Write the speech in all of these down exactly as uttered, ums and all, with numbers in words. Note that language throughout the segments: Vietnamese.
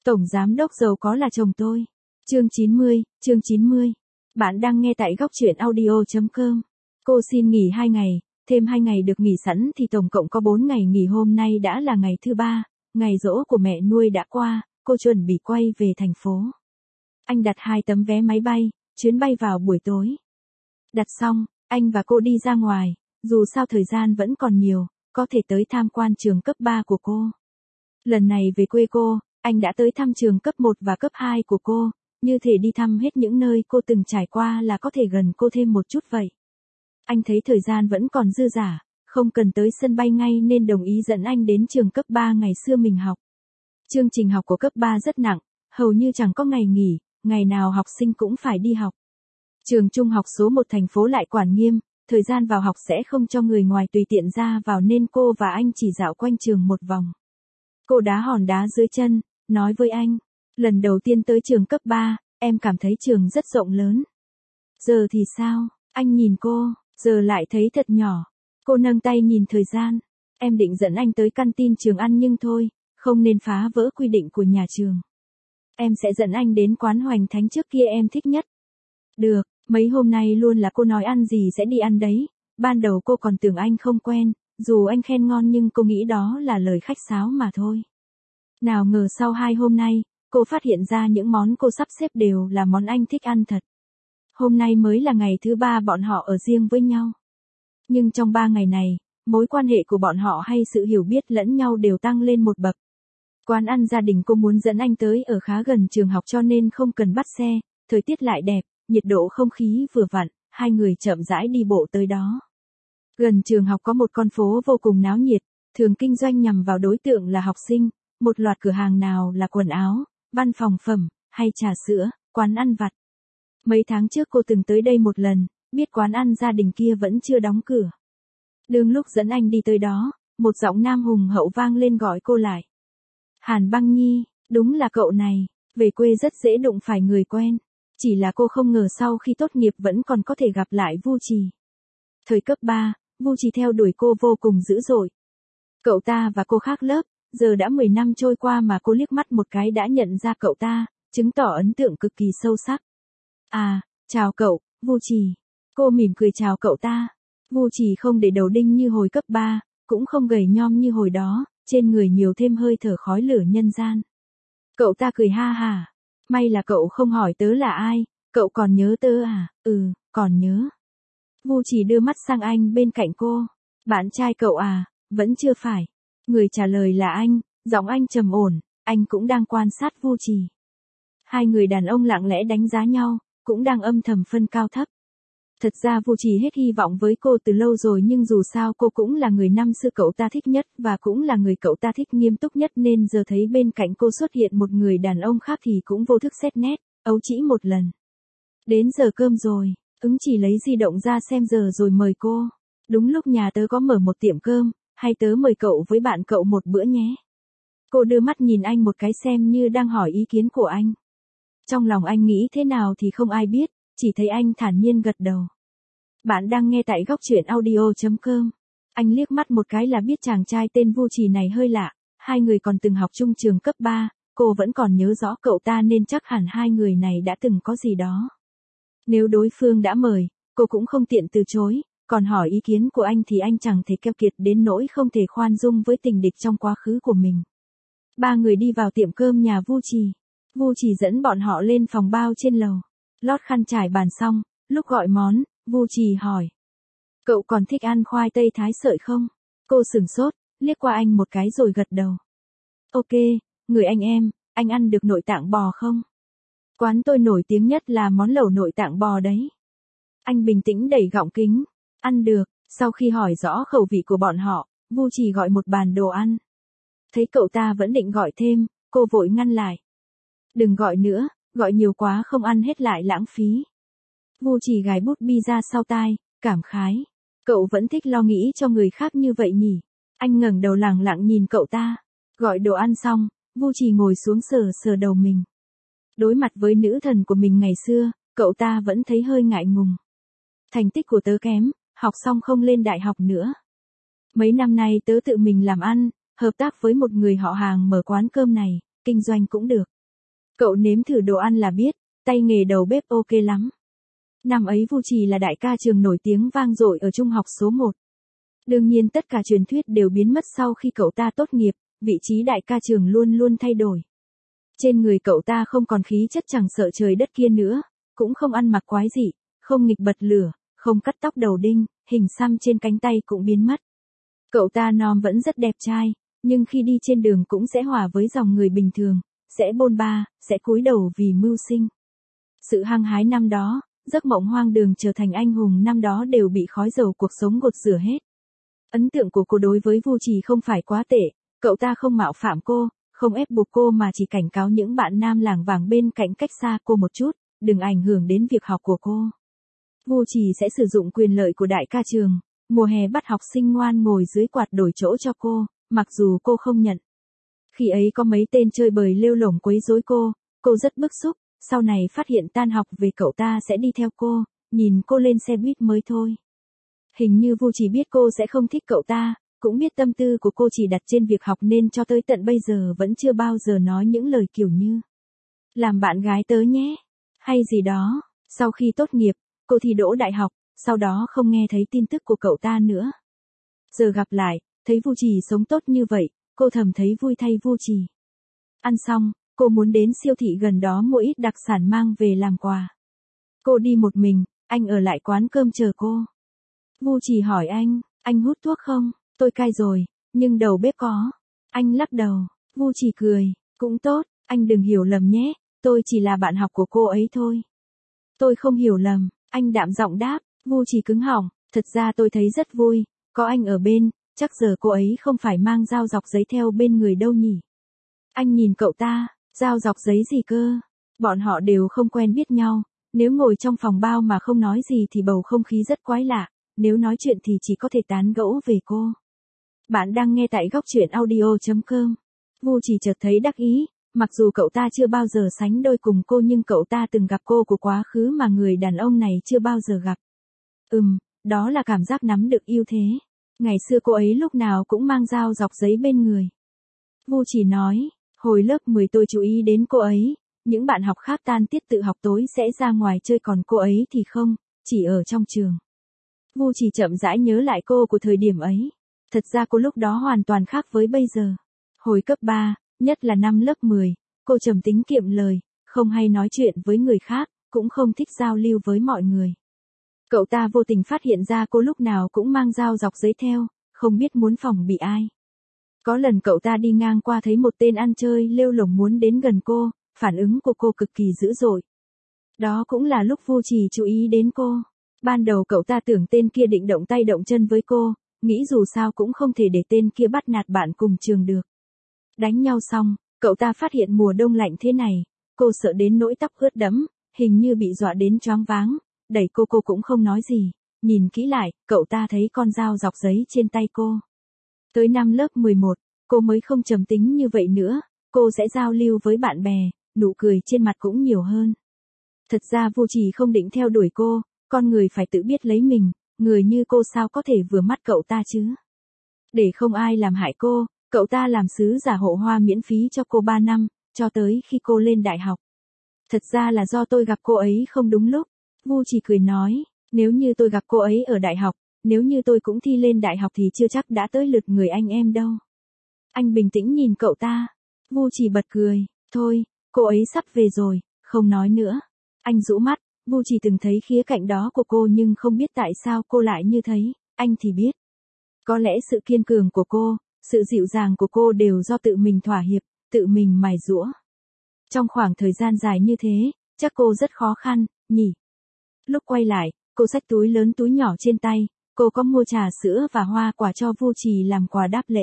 Tổng giám đốc giàu có là chồng tôi. Chương chín mươi, chương chín mươi. Bạn đang nghe tại góc truyện audio chấm com. Cô xin nghỉ hai ngày, thêm hai ngày được nghỉ sẵn thì tổng cộng có bốn ngày nghỉ, hôm nay đã là ngày thứ ba, ngày giỗ của mẹ nuôi đã qua, cô chuẩn bị quay về thành phố. Anh đặt hai tấm vé máy bay, chuyến bay vào buổi tối. Đặt xong, anh và cô đi ra ngoài, dù sao thời gian vẫn còn nhiều, có thể tới tham quan trường cấp ba của cô. Lần này về quê cô, anh đã tới thăm trường cấp một và cấp hai của cô, như thể đi thăm hết những nơi cô từng trải qua là có thể gần cô thêm một chút vậy. Anh thấy thời gian vẫn còn dư dả, không cần tới sân bay ngay nên đồng ý dẫn anh đến trường cấp ba ngày xưa mình học. Chương trình học của cấp ba rất nặng, hầu như chẳng có ngày nghỉ, ngày nào học sinh cũng phải đi học. Trường trung học số một thành phố lại quản nghiêm, thời gian vào học sẽ không cho người ngoài tùy tiện ra vào nên cô và anh chỉ dạo quanh trường một vòng. Cô đá hòn đá dưới chân, nói với anh, lần đầu tiên tới trường cấp ba, em cảm thấy trường rất rộng lớn. Giờ thì sao? Anh nhìn cô, giờ lại thấy thật nhỏ. Cô nâng tay nhìn thời gian, em định dẫn anh tới canteen trường ăn nhưng thôi, không nên phá vỡ quy định của nhà trường. Em sẽ dẫn anh đến quán Hoành Thánh trước kia em thích nhất. Được, mấy hôm nay luôn là cô nói ăn gì sẽ đi ăn đấy, ban đầu cô còn tưởng anh không quen, dù anh khen ngon nhưng cô nghĩ đó là lời khách sáo mà thôi. Nào ngờ sau hai hôm nay, cô phát hiện ra những món cô sắp xếp đều là món anh thích ăn thật. Hôm nay mới là ngày thứ ba bọn họ ở riêng với nhau. Nhưng trong ba ngày này, mối quan hệ của bọn họ hay sự hiểu biết lẫn nhau đều tăng lên một bậc. Quán ăn gia đình cô muốn dẫn anh tới ở khá gần trường học cho nên không cần bắt xe, thời tiết lại đẹp, nhiệt độ không khí vừa vặn, hai người chậm rãi đi bộ tới đó. Gần trường học có một con phố vô cùng náo nhiệt, thường kinh doanh nhằm vào đối tượng là học sinh, một loạt cửa hàng nào là quần áo, văn phòng phẩm, hay trà sữa, quán ăn vặt. Mấy tháng trước cô từng tới đây một lần, biết quán ăn gia đình kia vẫn chưa đóng cửa. Đương lúc dẫn anh đi tới đó, một giọng nam hùng hậu vang lên gọi cô lại. Hàn Băng Nhi, đúng là cậu này, về quê rất dễ đụng phải người quen. Chỉ là cô không ngờ sau khi tốt nghiệp vẫn còn có thể gặp lại Vu Trì. Thời cấp ba, Vu Trì theo đuổi cô vô cùng dữ dội. Cậu ta và cô khác lớp, giờ đã mười năm trôi qua mà cô liếc mắt một cái đã nhận ra cậu ta, chứng tỏ ấn tượng cực kỳ sâu sắc. À, chào cậu, Vu Trì. Cô mỉm cười chào cậu ta. Vu Trì không để đầu đinh như hồi cấp ba, cũng không gầy nhom như hồi đó, trên người nhiều thêm hơi thở khói lửa nhân gian. Cậu ta cười ha hả. May là cậu không hỏi tớ là ai, cậu còn nhớ tớ à? Ừ, còn nhớ. Vu Trì đưa mắt sang anh bên cạnh cô. Bạn trai cậu à? Vẫn chưa phải. Người trả lời là anh, giọng anh trầm ổn, anh cũng đang quan sát Vu Trì. Hai người đàn ông lặng lẽ đánh giá nhau, cũng đang âm thầm phân cao thấp. Thật ra Vu Trì hết hy vọng với cô từ lâu rồi nhưng dù sao cô cũng là người năm xưa cậu ta thích nhất và cũng là người cậu ta thích nghiêm túc nhất nên giờ thấy bên cạnh cô xuất hiện một người đàn ông khác thì cũng vô thức xét nét, ấu trĩ một lần. Đến giờ cơm rồi, ứng chỉ lấy di động ra xem giờ rồi mời cô. Đúng lúc nhà tớ có mở một tiệm cơm, hay tớ mời cậu với bạn cậu một bữa nhé. Cô đưa mắt nhìn anh một cái xem như đang hỏi ý kiến của anh. Trong lòng anh nghĩ thế nào thì không ai biết, chỉ thấy anh thản nhiên gật đầu. Bạn đang nghe tại góc truyện audio chấm com. Anh liếc mắt một cái là biết chàng trai tên Vu Trì này hơi lạ, hai người còn từng học chung trường cấp ba, cô vẫn còn nhớ rõ cậu ta nên chắc hẳn hai người này đã từng có gì đó. Nếu đối phương đã mời, cô cũng không tiện từ chối, còn hỏi ý kiến của anh thì anh chẳng thể keo kiệt đến nỗi không thể khoan dung với tình địch trong quá khứ của mình. Ba người đi vào tiệm cơm nhà Vu Trì. Vu Trì dẫn bọn họ lên phòng bao trên lầu. Lót khăn trải bàn xong, lúc gọi món, Vu Trì hỏi. Cậu còn thích ăn khoai tây thái sợi không? Cô sửng sốt, liếc qua anh một cái rồi gật đầu. Ok, người anh em, anh ăn được nội tạng bò không? Quán tôi nổi tiếng nhất là món lẩu nội tạng bò đấy. Anh bình tĩnh đẩy gọng kính. Ăn được, sau khi hỏi rõ khẩu vị của bọn họ, Vu Trì gọi một bàn đồ ăn. Thấy cậu ta vẫn định gọi thêm, cô vội ngăn lại. Đừng gọi nữa, gọi nhiều quá không ăn hết lại lãng phí. Vu Trì gài bút bi ra sau tai, cảm khái. Cậu vẫn thích lo nghĩ cho người khác như vậy nhỉ? Anh ngẩng đầu lẳng lặng nhìn cậu ta. Gọi đồ ăn xong, Vu Trì ngồi xuống sờ sờ đầu mình. Đối mặt với nữ thần của mình ngày xưa, cậu ta vẫn thấy hơi ngại ngùng. Thành tích của tớ kém, học xong không lên đại học nữa. Mấy năm nay tớ tự mình làm ăn, hợp tác với một người họ hàng mở quán cơm này, kinh doanh cũng được. Cậu nếm thử đồ ăn là biết, tay nghề đầu bếp ok lắm. Năm ấy Vu Trì là đại ca trường nổi tiếng vang dội ở trung học số một. Đương nhiên tất cả truyền thuyết đều biến mất sau khi cậu ta tốt nghiệp, vị trí đại ca trường luôn luôn thay đổi. Trên người cậu ta không còn khí chất chẳng sợ trời đất kia nữa, cũng không ăn mặc quái dị, không nghịch bật lửa, không cắt tóc đầu đinh, hình xăm trên cánh tay cũng biến mất. Cậu ta nom vẫn rất đẹp trai, nhưng khi đi trên đường cũng sẽ hòa với dòng người bình thường, sẽ bôn ba, sẽ cúi đầu vì mưu sinh. Sự hăng hái năm đó, giấc mộng hoang đường trở thành anh hùng năm đó đều bị khói dầu cuộc sống gột rửa hết. Ấn tượng của cô đối với Vu Trì không phải quá tệ, cậu ta không mạo phạm cô, không ép buộc cô mà chỉ cảnh cáo những bạn nam lảng vảng bên cạnh cách xa cô một chút, đừng ảnh hưởng đến việc học của cô. Vu Trì sẽ sử dụng quyền lợi của đại ca trường, mùa hè bắt học sinh ngoan ngồi dưới quạt đổi chỗ cho cô, mặc dù cô không nhận. Khi ấy có mấy tên chơi bời lêu lổng quấy rối cô, cô rất bức xúc, sau này phát hiện tan học về cậu ta sẽ đi theo cô, nhìn cô lên xe buýt mới thôi. Hình như Vu Trì biết cô sẽ không thích cậu ta, cũng biết tâm tư của cô chỉ đặt trên việc học nên cho tới tận bây giờ vẫn chưa bao giờ nói những lời kiểu như làm bạn gái tớ nhé, hay gì đó. Sau khi tốt nghiệp, cô thi đỗ đại học, sau đó không nghe thấy tin tức của cậu ta nữa. Giờ gặp lại, thấy Vu Trì sống tốt như vậy, cô thầm thấy vui thay Vu Trì. Ăn xong, cô muốn đến siêu thị gần đó mua ít đặc sản mang về làm quà. Cô đi một mình, anh ở lại quán cơm chờ cô. Vu Trì hỏi anh, anh hút thuốc không? Tôi cai rồi, nhưng đầu bếp có. Anh lắc đầu, Vu Trì cười, cũng tốt, anh đừng hiểu lầm nhé, tôi chỉ là bạn học của cô ấy thôi. Tôi không hiểu lầm, anh đạm giọng đáp. Vu Trì cứng họng, thật ra tôi thấy rất vui, có anh ở bên, chắc giờ cô ấy không phải mang dao dọc giấy theo bên người đâu nhỉ. Anh nhìn cậu ta, dao dọc giấy gì cơ? Bọn họ đều không quen biết nhau, nếu ngồi trong phòng bao mà không nói gì thì bầu không khí rất quái lạ, nếu nói chuyện thì chỉ có thể tán gẫu về cô. Bạn đang nghe tại góc truyện audio chấm com. Vu Trì chợt thấy đắc ý, mặc dù cậu ta chưa bao giờ sánh đôi cùng cô nhưng cậu ta từng gặp cô của quá khứ mà người đàn ông này chưa bao giờ gặp. Ừm, đó là cảm giác nắm được ưu thế. Ngày xưa cô ấy lúc nào cũng mang dao dọc giấy bên người. Vu Trì nói, hồi lớp mười tôi chú ý đến cô ấy, những bạn học khác tan tiết tự học tối sẽ ra ngoài chơi còn cô ấy thì không, chỉ ở trong trường. Vu Trì chậm rãi nhớ lại cô của thời điểm ấy. Thật ra cô lúc đó hoàn toàn khác với bây giờ. Hồi cấp ba, nhất là năm lớp mười, cô trầm tính kiệm lời, không hay nói chuyện với người khác, cũng không thích giao lưu với mọi người. Cậu ta vô tình phát hiện ra cô lúc nào cũng mang dao dọc giấy theo, không biết muốn phòng bị ai. Có lần cậu ta đi ngang qua thấy một tên ăn chơi lêu lổng muốn đến gần cô, phản ứng của cô cực kỳ dữ dội. Đó cũng là lúc Vu Trì chú ý đến cô. Ban đầu cậu ta tưởng tên kia định động tay động chân với cô, nghĩ dù sao cũng không thể để tên kia bắt nạt bạn cùng trường được. Đánh nhau xong, cậu ta phát hiện mùa đông lạnh thế này, cô sợ đến nỗi tóc ướt đẫm, hình như bị dọa đến choáng váng, đẩy cô cô cũng không nói gì, nhìn kỹ lại, cậu ta thấy con dao dọc giấy trên tay cô. Tới năm lớp mười một, cô mới không trầm tính như vậy nữa, cô sẽ giao lưu với bạn bè, nụ cười trên mặt cũng nhiều hơn. Thật ra Vu Trì không định theo đuổi cô, con người phải tự biết lấy mình, người như cô sao có thể vừa mắt cậu ta chứ. Để không ai làm hại cô, cậu ta làm sứ giả hộ hoa miễn phí cho cô ba năm, cho tới khi cô lên đại học. Thật ra là do tôi gặp cô ấy không đúng lúc. Vu Trì cười nói, nếu như tôi gặp cô ấy ở đại học, nếu như tôi cũng thi lên đại học thì chưa chắc đã tới lượt người anh em đâu. Anh bình tĩnh nhìn cậu ta. Vu Trì bật cười, thôi, cô ấy sắp về rồi, không nói nữa. Anh rũ mắt, Vu Trì từng thấy khía cạnh đó của cô nhưng không biết tại sao cô lại như thấy, anh thì biết. Có lẽ sự kiên cường của cô, sự dịu dàng của cô đều do tự mình thỏa hiệp, tự mình mài giũa. Trong khoảng thời gian dài như thế, chắc cô rất khó khăn, nhỉ? Lúc quay lại, cô xách túi lớn túi nhỏ trên tay, cô có mua trà sữa và hoa quả cho Vu Trì làm quà đáp lễ.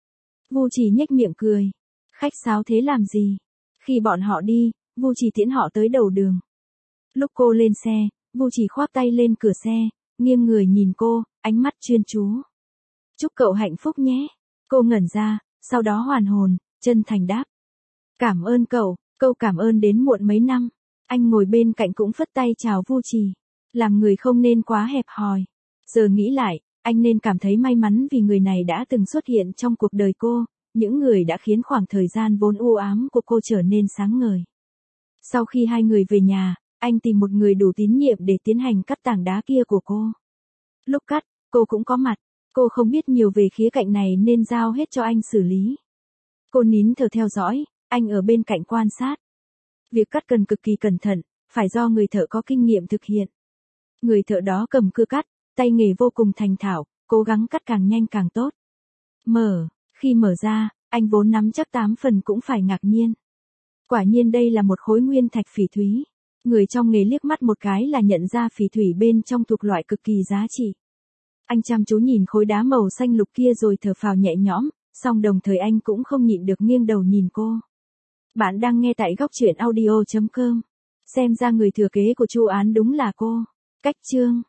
Vu Trì nhếch miệng cười. Khách sáo thế làm gì? Khi bọn họ đi, Vu Trì tiễn họ tới đầu đường. Lúc cô lên xe, Vu Trì khoác tay lên cửa xe, nghiêng người nhìn cô, ánh mắt chuyên chú. Chúc cậu hạnh phúc nhé. Cô ngẩn ra, sau đó hoàn hồn, chân thành đáp. Cảm ơn cậu, câu cảm ơn đến muộn mấy năm. Anh ngồi bên cạnh cũng phất tay chào Vu Trì. Làm người không nên quá hẹp hòi. Giờ nghĩ lại, anh nên cảm thấy may mắn vì người này đã từng xuất hiện trong cuộc đời cô, những người đã khiến khoảng thời gian vốn u ám của cô trở nên sáng ngời. Sau khi hai người về nhà, anh tìm một người đủ tín nhiệm để tiến hành cắt tảng đá kia của cô. Lúc cắt, cô cũng có mặt. Cô không biết nhiều về khía cạnh này nên giao hết cho anh xử lý. Cô nín thở theo dõi, anh ở bên cạnh quan sát. Việc cắt cần cực kỳ cẩn thận, phải do người thợ có kinh nghiệm thực hiện. Người thợ đó cầm cưa cắt, tay nghề vô cùng thành thạo, cố gắng cắt càng nhanh càng tốt. Mở, khi mở ra, anh vốn nắm chắc tám phần cũng phải ngạc nhiên. Quả nhiên đây là một khối nguyên thạch phỉ thúy. Người trong nghề liếc mắt một cái là nhận ra phỉ thủy bên trong thuộc loại cực kỳ giá trị. Anh chăm chú nhìn khối đá màu xanh lục kia rồi thở phào nhẹ nhõm, song đồng thời anh cũng không nhịn được nghiêng đầu nhìn cô. Bạn đang nghe tại góc truyện audio chấm com. Xem ra người thừa kế của Chu Án đúng là cô. Cách chương